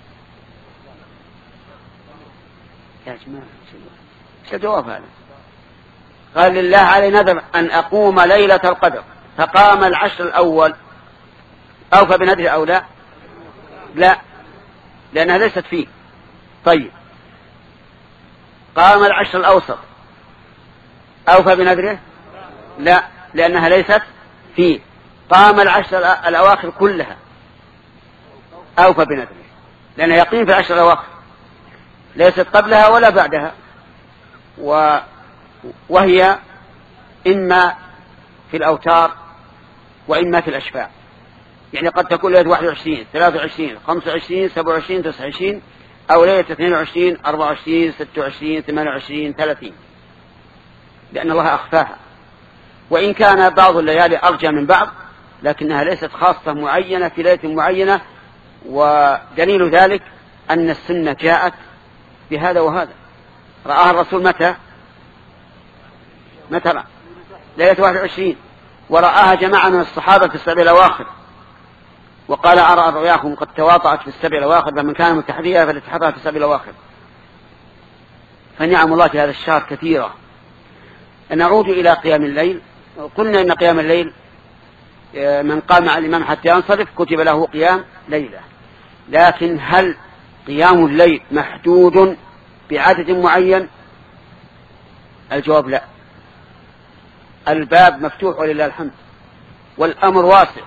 يا جماعة شو جواب هذا؟ قال لله علي نذر أن أقوم ليلة القدر فقام العشر الأول، أو فبنذر أولى؟ لا، لأنها ليست فيه. طيب، قام العشر الأوسط، أو فبنذره؟ لا، لأنها ليست فيه. قام العشر الأواخر كلها، أو فبنذره، لأنها يقيم في العشر الأواخر، ليست قبلها ولا بعدها، و... وهي إما في الأوتار وإما في الأشفاع، يعني قد تكون ليلة واحد وعشرين، ثلاثة وعشرين، خمسة وعشرين، سبعة وعشرين، تسعة وعشرين، أو ليلة اثنين وعشرين، أربعة وعشرين، ستة وعشرين، ثمانية وعشرين، ثلاثين، لأن الله أخفاها. وإن كان بعض الليالي أرجى من بعض، لكنها ليست خاصة معينة في ليلة معينة. ودليل ذلك أن السنة جاءت بهذا وهذا. رآها الرسول متى؟ متى رأى؟ ليلة واحد وعشرين، ورآها جماعة من الصحابة في السبع الأواخر، وقال أرى رؤياكم قد تواطأت في السبع الأواخر، فمن كان متحريها فليتحرى في السبع الأواخر. فنعم الله في هذا الشهر كثيرة. نعود إلى قيام الليل. قلنا إن قيام الليل من قام مع الإمام حتى ينصرف كتب له قيام ليلة، لكن هل قيام الليل محدود بعدد معين؟ الجواب لا، الباب مفتوح ولله الحمد، والأمر واسع.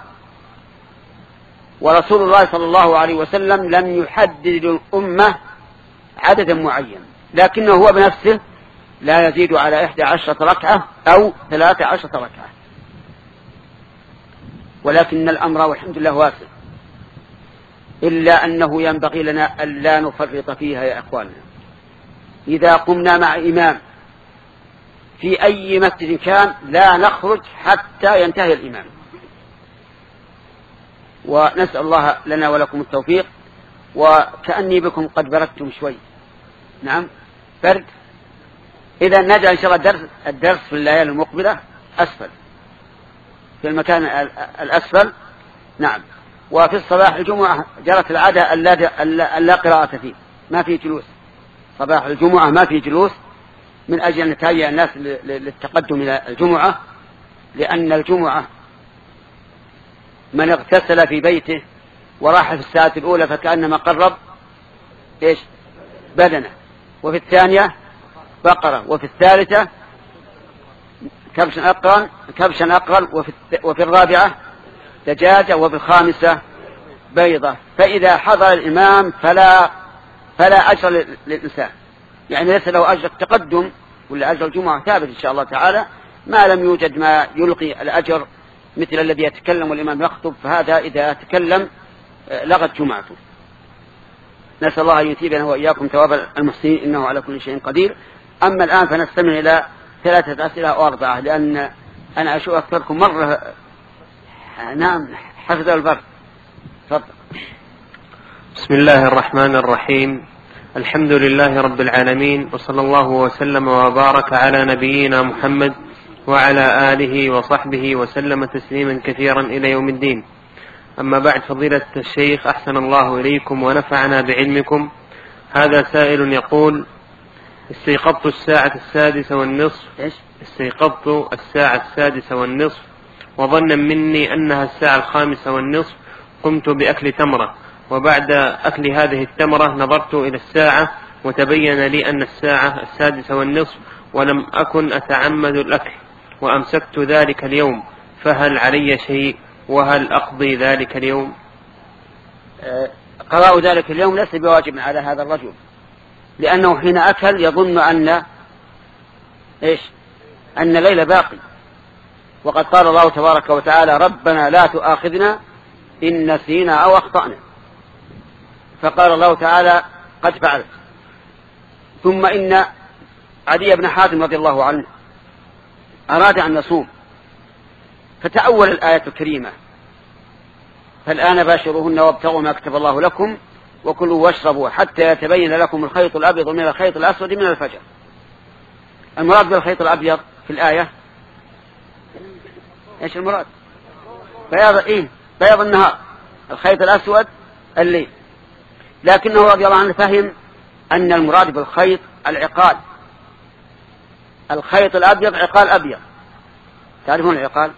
ورسول الله صلى الله عليه وسلم لم يحدد الأمة عددا معين، لكنه هو بنفسه لا يزيد على إحدى عشرة ركعة أو ثلاثة عشرة ركعة. ولكن الأمر والحمد لله واسع، إلا أنه ينبغي لنا أن لا نفرط فيها يا أخواننا. إذا قمنا مع إمام في أي مسجد كان لا نخرج حتى ينتهي الإمام، ونسأل الله لنا ولكم التوفيق. وكأني بكم قد بردتم شوي. نعم برد. إذا نجعل إن شاء الله الدرس, الدرس في الليالي المقبلة أسفل، في المكان الأسفل. نعم. وفي الصباح الجمعة جرت العادة ألا قراءة فيه، ما في جلوس صباح الجمعة، ما في جلوس، من أجل أن نتهيأ الناس للتقدم إلى الجمعة، لأن الجمعة من اغتسل في بيته وراح في الساعة الأولى فكأنما قرب إيش بدنه، وفي الثانية بقرة، وفي الثالثة كبشا أقرن كبشا أقرن وفي, وفي الرابعة دجاجة، وفي الخامسة بيضة. فإذا حضر الإمام فلا فلا أجر للإنسان، يعني ليس له أجر التقدم، ولا أجر الجمعة ثابت إن شاء الله تعالى، ما لم يوجد ما يلقي الأجر مثل الذي يتكلم والإمام يخطب، فهذا إذا تكلم لغت جمعته. نسأل الله أن يثيبنا وإياكم ثواب المحسنين، إنه على كل شيء قدير. أما الآن فنستمع إلى ثلاثة أسئلة أو أربعة، لأن أنا أشوف أكثركم مرة نعم حفظ البر. تفضل. بسم الله الرحمن الرحيم. الحمد لله رب العالمين، وصلى الله وسلم وبارك على نبينا محمد وعلى آله وصحبه وسلم تسليما كثيرا إلى يوم الدين. أما بعد، فضيلة الشيخ أحسن الله إليكم ونفعنا بعلمكم. هذا سائل يقول: استيقظت الساعة السادسة والنصف استيقظت الساعة السادسة والنصف وظنا مني أنها الساعة الخامسة والنصف، قمت بأكل تمرة، وبعد أكل هذه التمرة نظرت إلى الساعة وتبين لي أن الساعة السادسة والنصف، ولم أكن أتعمد الأكل وأمسكت ذلك اليوم، فهل علي شيء؟ وهل أقضي ذلك اليوم؟ قضاء ذلك اليوم ليس بواجب على هذا الرجل، لأنه حين أكل يظن أن إيش أن الليل باقي، وقد قال الله تبارك وتعالى: ربنا لا تؤاخذنا إن نسينا أو أخطأنا. فقال الله تعالى: قد فعلت. ثم إن عدي بن حاتم رضي الله عنه أراد أن يصوم، فتأول الآية الكريمة: فالآن باشروهن وابتغوا ما كتب الله لكم وكلوا واشربوا حتى يتبين لكم الخيط الأبيض من الخيط الأسود من الفجر. المراد بالخيط الأبيض في الآية إيش المراد؟ بياض إيه؟ بياض النهار. الخيط الأسود الليل. لكنه رضي الله عنه فهم أن المراد بالخيط العقال. الخيط الأبيض عقال أبيض. تعرفون العقال؟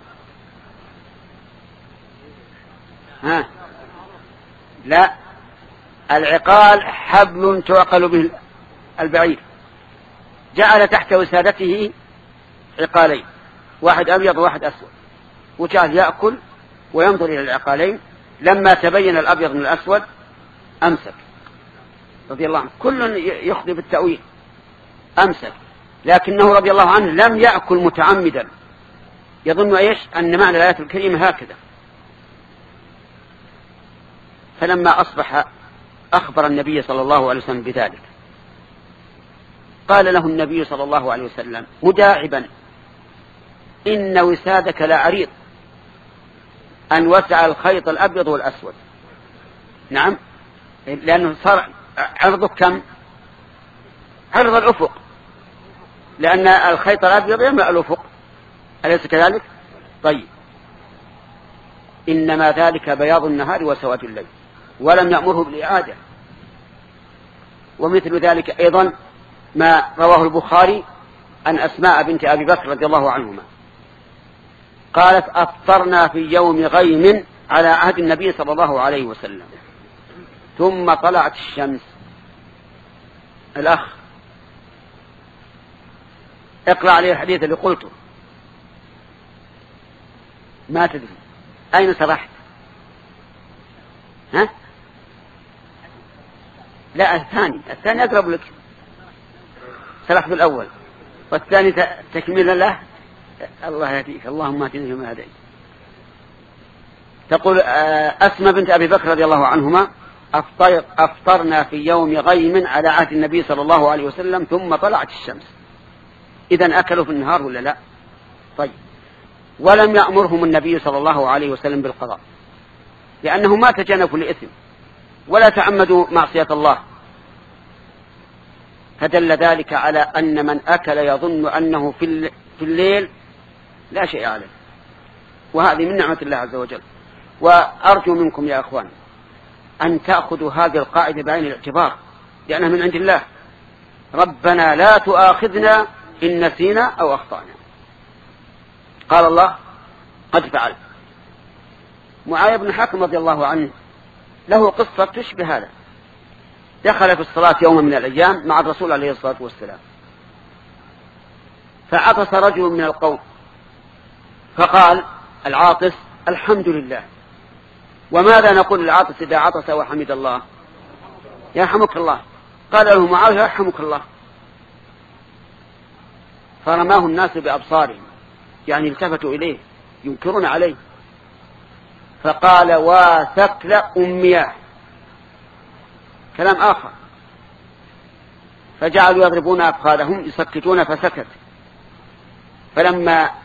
ها؟ لا، العقال حبل تعقل به البعير، جعل تحت وسادته عقالين، واحد أبيض وواحد أسود، وجعل يأكل وينظر إلى العقالين. لما تبين الأبيض من الأسود أمسك رضي الله عنه. كل يخطئ بالتأويل، أمسك. لكنه رضي الله عنه لم يأكل متعمدا، يظن إيش أن معنى الآية الكريمة هكذا. فلما أصبح أخبر النبي صلى الله عليه وسلم بذلك، قال له النبي صلى الله عليه وسلم مداعبا: إن وسادك لعريض، أن وسع الخيط الأبيض والأسود. نعم، لأنه صار عرضك كم؟ عرض الأفق، لأن الخيط الأبيض يملأ الأفق، أليس كذلك؟ طيب، إنما ذلك بياض النهار وسواد الليل، ولم يأمره بالإعادة. ومثل ذلك أيضا ما رواه البخاري عن أسماء بنت أبي بكر رضي الله عنهما قالت: أفطرنا في يوم غيم على عهد النبي صلى الله عليه وسلم، ثم طلعت الشمس. الأخ اقرأ عليه الحديث اللي قلته. ما تدري أين سرحت؟ ها؟ لا، الثاني الثاني أقرب لك. سرحت بالأول، والثاني تكمل له. الله يهديك، اللهم اهدنا فيما هديت. تقول أسمى بنت أبي بكر رضي الله عنهما أفطر أفطرنا في يوم غيم على عهد النبي صلى الله عليه وسلم ثم طلعت الشمس. إذن أكلوا في النهار ولا لا؟ طيب. ولم يأمرهم النبي صلى الله عليه وسلم بالقضاء لأنهم ما تجانفوا لإثم ولا تعمدوا معصية الله، فدل ذلك على أن من أكل يظن أنه في الليل لا شيء عليه، وهذه من نعمة الله عز وجل. وأرجو منكم يا أخوان أن تأخذوا هذه القاعدة بعين الاعتبار لأنها من عند الله. ربنا لا تؤاخذنا إن نسينا أو أخطأنا. قال الله قد فعل. معاوية بن حكم رضي الله عنه له قصة تشبه هذا. دخل في الصلاة يوم من الأيام مع الرسول عليه الصلاة والسلام، فعطس رجل من القوم فقال العاطس الحمد لله. وماذا نقول للعاطس إذا عطس وحمد الله؟ يرحمك الله. قال له معاوية يرحمك الله. فرماه الناس بأبصارهم يعني التفتوا إليه ينكرون عليه، فقال وثكل أمياه، كلام آخر. فجعلوا يضربون أفخاذهم يسكتون فسكت. فلما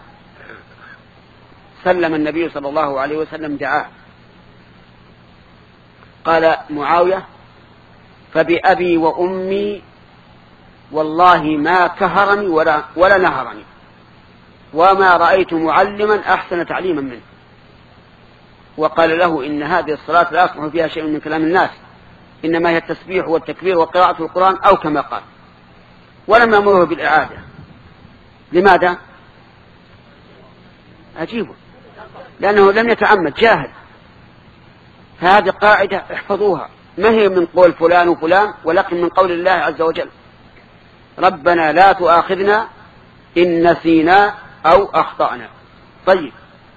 سلم النبي صلى الله عليه وسلم دعاه قال معاوية فبأبي وأمي والله ما كهرني ولا, ولا نهرني وما رأيت معلما أحسن تعليما منه. وقال له إن هذه الصلاة لا يصلح فيها شيء من كلام الناس، إنما هي التسبيح والتكبير وقراءة القرآن أو كما قال. ولم يأمره بالإعادة. لماذا؟ عجيب، لأنه لم يتعمد، جاهل. فهذه قاعدة احفظوها، ما هي من قول فلان وفلان ولكن من قول الله عز وجل ربنا لا تؤاخذنا إن نسينا أو أخطأنا. طيب،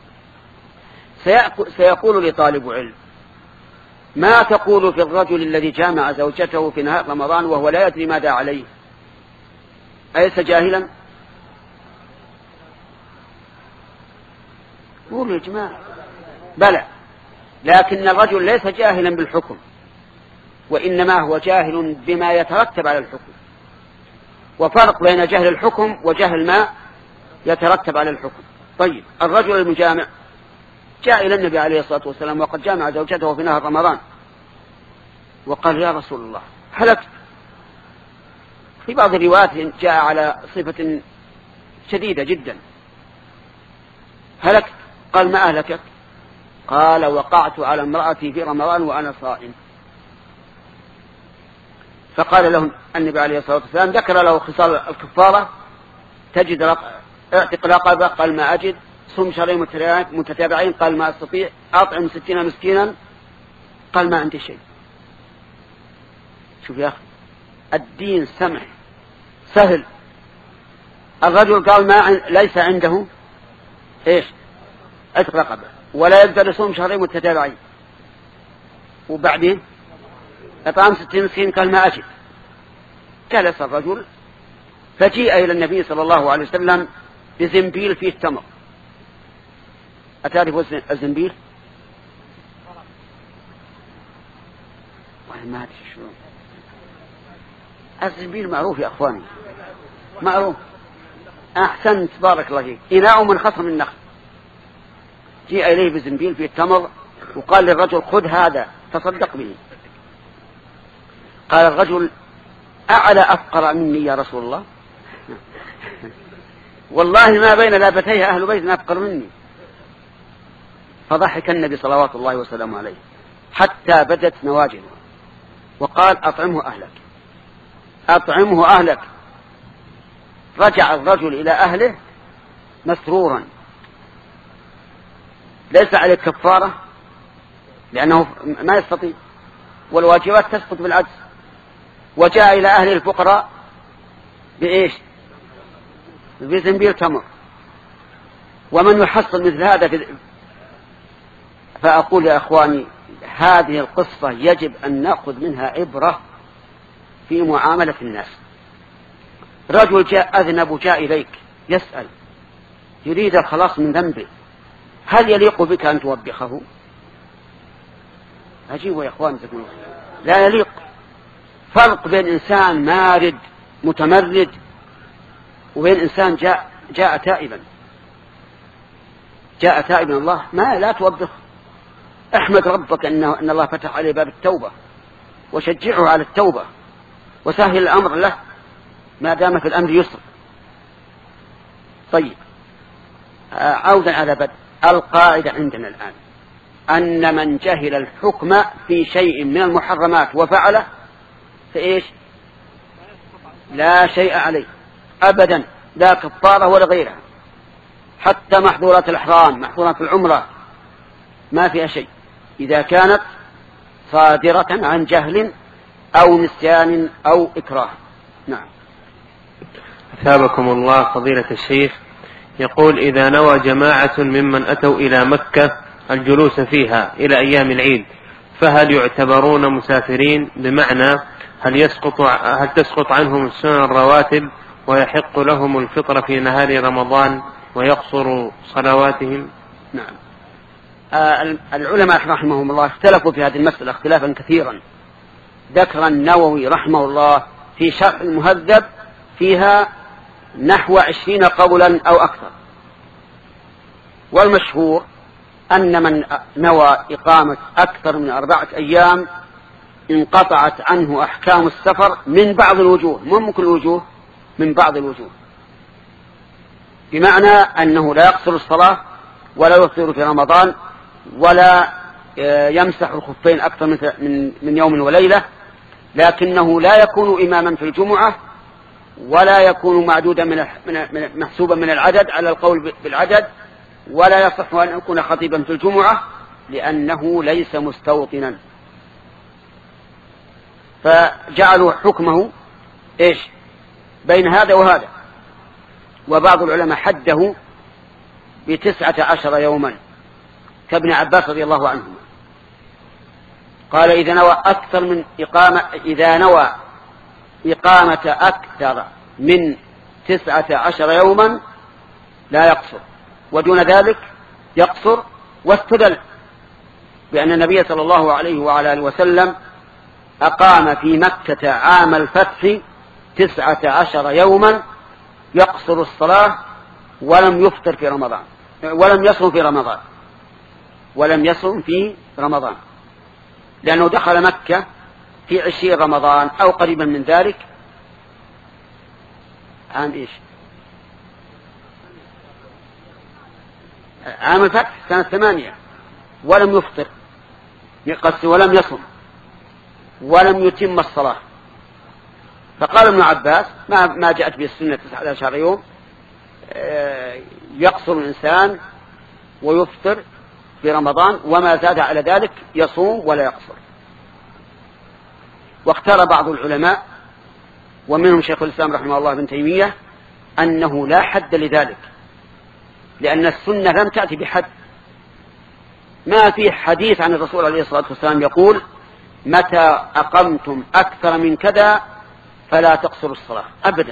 سيقول لطالب علم ما تقول في الرجل الذي جامع زوجته في نهار رمضان وهو لا يدري ماذا عليه؟ أليس جاهلا؟ قولوا يا جماعة بلى، لكن الرجل ليس جاهلا بالحكم، وإنما هو جاهل بما يترتب على الحكم. وفرق بين جهل الحكم وجهل ما يترتب على الحكم. طيب، الرجل المجامع جاء إلى النبي عليه الصلاة والسلام وقد جامع زوجته في نهار رمضان وقال يا رسول الله هلكت. في بعض الروايات جاء على صفة شديدة جدا، هلكت. قال ما أهلكك؟ قال وقعت على امرأتي في رمضان وأنا صائم. فقال له النبي عليه الصلاة والسلام ذكر له خصال الكفارة، تجد اعتق رقبة؟ قال ما أجد. صم شهرين متتابعين؟ قال ما أستطيع. أطعم ستين مسكينا؟ قال ما عندي شيء. شوف يا أخي، الدين سمح سهل. الرجل قال ما ليس عنده إيش؟ اعتق رقبة، ولا يقدر يصوم شهرين متتابعين، وبعدين أطعم ستين مسكين؟ قال ما أجد. جلس الرجل فجيء إلى النبي صلى الله عليه وسلم بزنبيل فيه تمر. أتعرف الزنبيل؟ ما أدري شو الزنبيل. معروف يا أخواني، معروف. أحسنت، بارك الله فيك. إناء من خصم النخل. جيء إليه بزنبيل فيه تمر وقال للرجل خذ هذا تصدق به. قال الرجل أعلى أفقر مني يا رسول الله؟ والله ما بين لابتيها أهل بيت أفقر مني. فضحك النبي صلوات الله وسلامه عليه حتى بدت نواجذه وقال أطعمه أهلك، أطعمه أهلك. رجع الرجل إلى أهله مسرورا، ليس عليه كفارة لأنه ما يستطيع والواجبات تسقط بالعجز. وجاء إلى أهل الفقراء بإيش؟ بزنبيل تمر. ومن يحصل مثل هذا في... فأقول يا أخواني هذه القصة يجب أن نأخذ منها عبرة في معاملة الناس. رجل جاء أذنب جاء إليك يسأل يريد الخلاص من ذنبه، هل يليق بك أن توبخه؟ عجيب يا إخوان، لا يليق. فرق بين إنسان مارد متمرد وبين إنسان جاء جاء تائبا جاء تائبا الله ما لا توبخ. احمد ربك أنه أن الله فتح عليه باب التوبة، وشجعه على التوبة، وسهل الأمر له ما دام في الأمر يسر. طيب، عودا على بدء القاعدة عندنا الآن أن من جهل الحكم في شيء من المحرمات وفعله فإيش؟ لا شيء عليه أبدا، لا كفارة ولا غيرها. حتى محظورات الإحرام، محظورات العمرة، ما فيها شيء إذا كانت صادرة عن جهل أو نسيان أو إكراه. نعم. أثابكم الله فضيلة الشيخ. يقول: إذا نوى جماعة ممن أتوا إلى مكة الجلوس فيها إلى أيام العيد فهل يعتبرون مسافرين؟ بمعنى هل يسقط هل تسقط عنهم السنن الرواتب ويحق لهم الفطر في نهار رمضان ويقصر صلواتهم؟ نعم. آه العلماء رحمهم الله اختلفوا في هذه المسألة اختلافا كثيرا. ذكر النووي رحمه الله في شرح المهذب فيها نحو عشرين قولا أو أكثر، والمشهور أن من نوى إقامة أكثر من أربعة أيام انقطعت عنه أحكام السفر من بعض الوجوه، مو من كل الوجوه، من بعض الوجوه، بمعنى أنه لا يقصر الصلاة ولا يفطر في رمضان ولا يمسح الخفين أكثر من من يوم وليلة، لكنه لا يكون إماما في الجمعة ولا يكون معدودا من محسوبا من العدد على القول بالعدد، ولا يصح أن يكون خطيبا في الجمعة لأنه ليس مستوطنا. فجعلوا حكمه إيش بين هذا وهذا. وبعض العلماء حده بتسعة عشر يوما كابن عباس رضي الله عنهما، قال: إذا نوى أكثر من إقامة إذا نوى إقامة أكثر من تسعة عشر يوما لا يقصر، ودون ذلك يقصر. واستدل بأن النبي صلى الله عليه وعلى آله وسلم أقام في مكة عام الفتح تسعة عشر يوما يقصر الصلاة ولم يفطر في رمضان ولم يصم في رمضان ولم يصم في رمضان لأنه دخل مكة في عشرين رمضان أو قريبا من ذلك عام إيش عام الفتح سنة ثمانية، ولم يفطر ولم يصم ولم يتم الصلاة. فقال ابن عباس ما, ما جاءت به السنة تسعة عشر يوم يقصر الإنسان ويفطر في رمضان، وما زاد على ذلك يصوم ولا يقصر. واختار بعض العلماء ومنهم شيخ الإسلام رحمه الله ابن تيمية أنه لا حد لذلك، لأن السنة لم تأتي بحد. ما في حديث عن الرسول عليه الصلاة والسلام يقول: متى أقمتم أكثر من كذا فلا تقصروا الصلاة أبدا.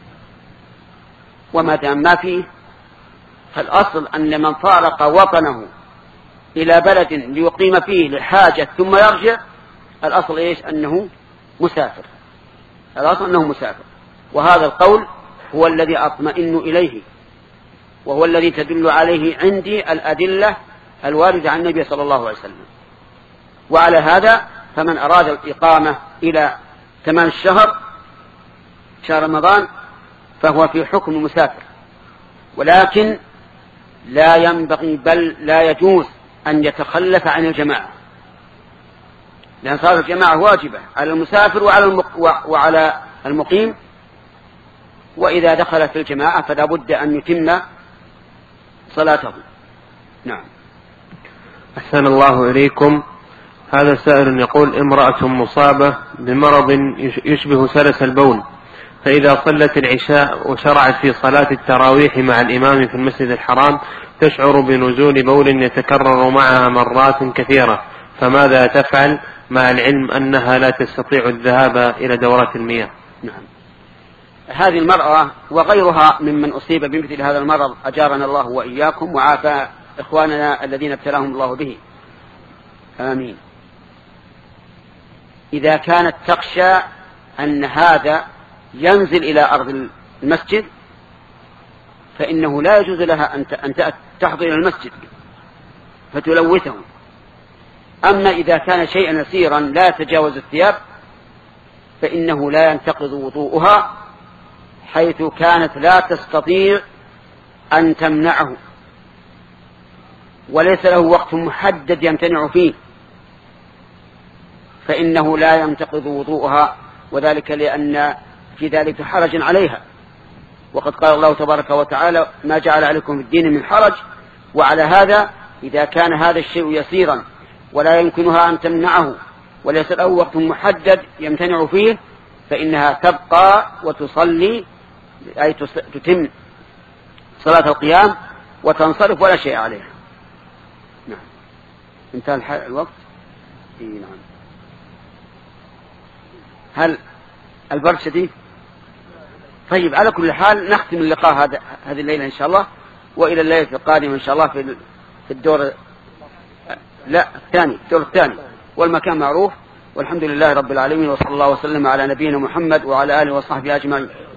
وما دام ما فيه، فالأصل أن من فارق وطنه إلى بلد ليقيم فيه لحاجة ثم يرجع، الأصل إيش؟ أنه مسافر. الأصل أنه مسافر. وهذا القول هو الذي أطمئن إليه، وهو الذي تدل عليه عندي الأدلة الواردة عن النبي صلى الله عليه وسلم. وعلى هذا فمن أراد الإقامة إلى تمام الشهر شهر رمضان فهو في حكم مسافر، ولكن لا ينبغي بل لا يجوز أن يتخلف عن الجماعة، لأن صلاة الجماعة واجبة على المسافر وعلى, المق... وعلى المقيم، وإذا دخل في الجماعة فلا بد أن يتم صلاته. نعم. أحسن الله إليكم. هذا سائل يقول: امرأة مصابة بمرض يشبه سلس البول، فإذا صلت العشاء وشرعت في صلاة التراويح مع الإمام في المسجد الحرام تشعر بنزول بول يتكرر معها مرات كثيرة، فماذا تفعل مع العلم أنها لا تستطيع الذهاب إلى دورات المياه؟ نعم. هذه المرأة وغيرها ممن أصيب بمثل هذا المرض أجارنا الله وإياكم وعافى إخواننا الذين ابتلاهم الله به، آمين. إذا كانت تخشى أن هذا ينزل إلى أرض المسجد فإنه لا يجوز لها أن تحضر إلى المسجد فتلوثه. أما إذا كان شيئا يسيرا لا يتجاوز الثياب فإنه لا ينتقض وضوءها، حيث كانت لا تستطيع أن تمنعه وليس له وقت محدد يمتنع فيه، فإنه لا ينتقض وضوءها، وذلك لأن في ذلك حرج عليها. وقد قال الله تبارك وتعالى: ما جعل عليكم في الدين من حرج. وعلى هذا إذا كان هذا الشيء يسيرا ولا يمكنها أن تمنعه وليس له وقت محدد يمتنع فيه فإنها تبقى وتصلي، أي تتم صلاة القيام وتنصرف ولا شيء عليها. نعم. انتهى الوقت. إيه نعم. هل البرد شديد؟ طيب، على كل حال نختم اللقاء هذا هذه الليلة إن شاء الله، وإلى الليلة القادمة إن شاء الله في في الدور لا الثاني الدور الثاني والمكان معروف. والحمد لله رب العالمين، وصلى الله وسلم على نبينا محمد وعلى آله وصحبه أجمعين.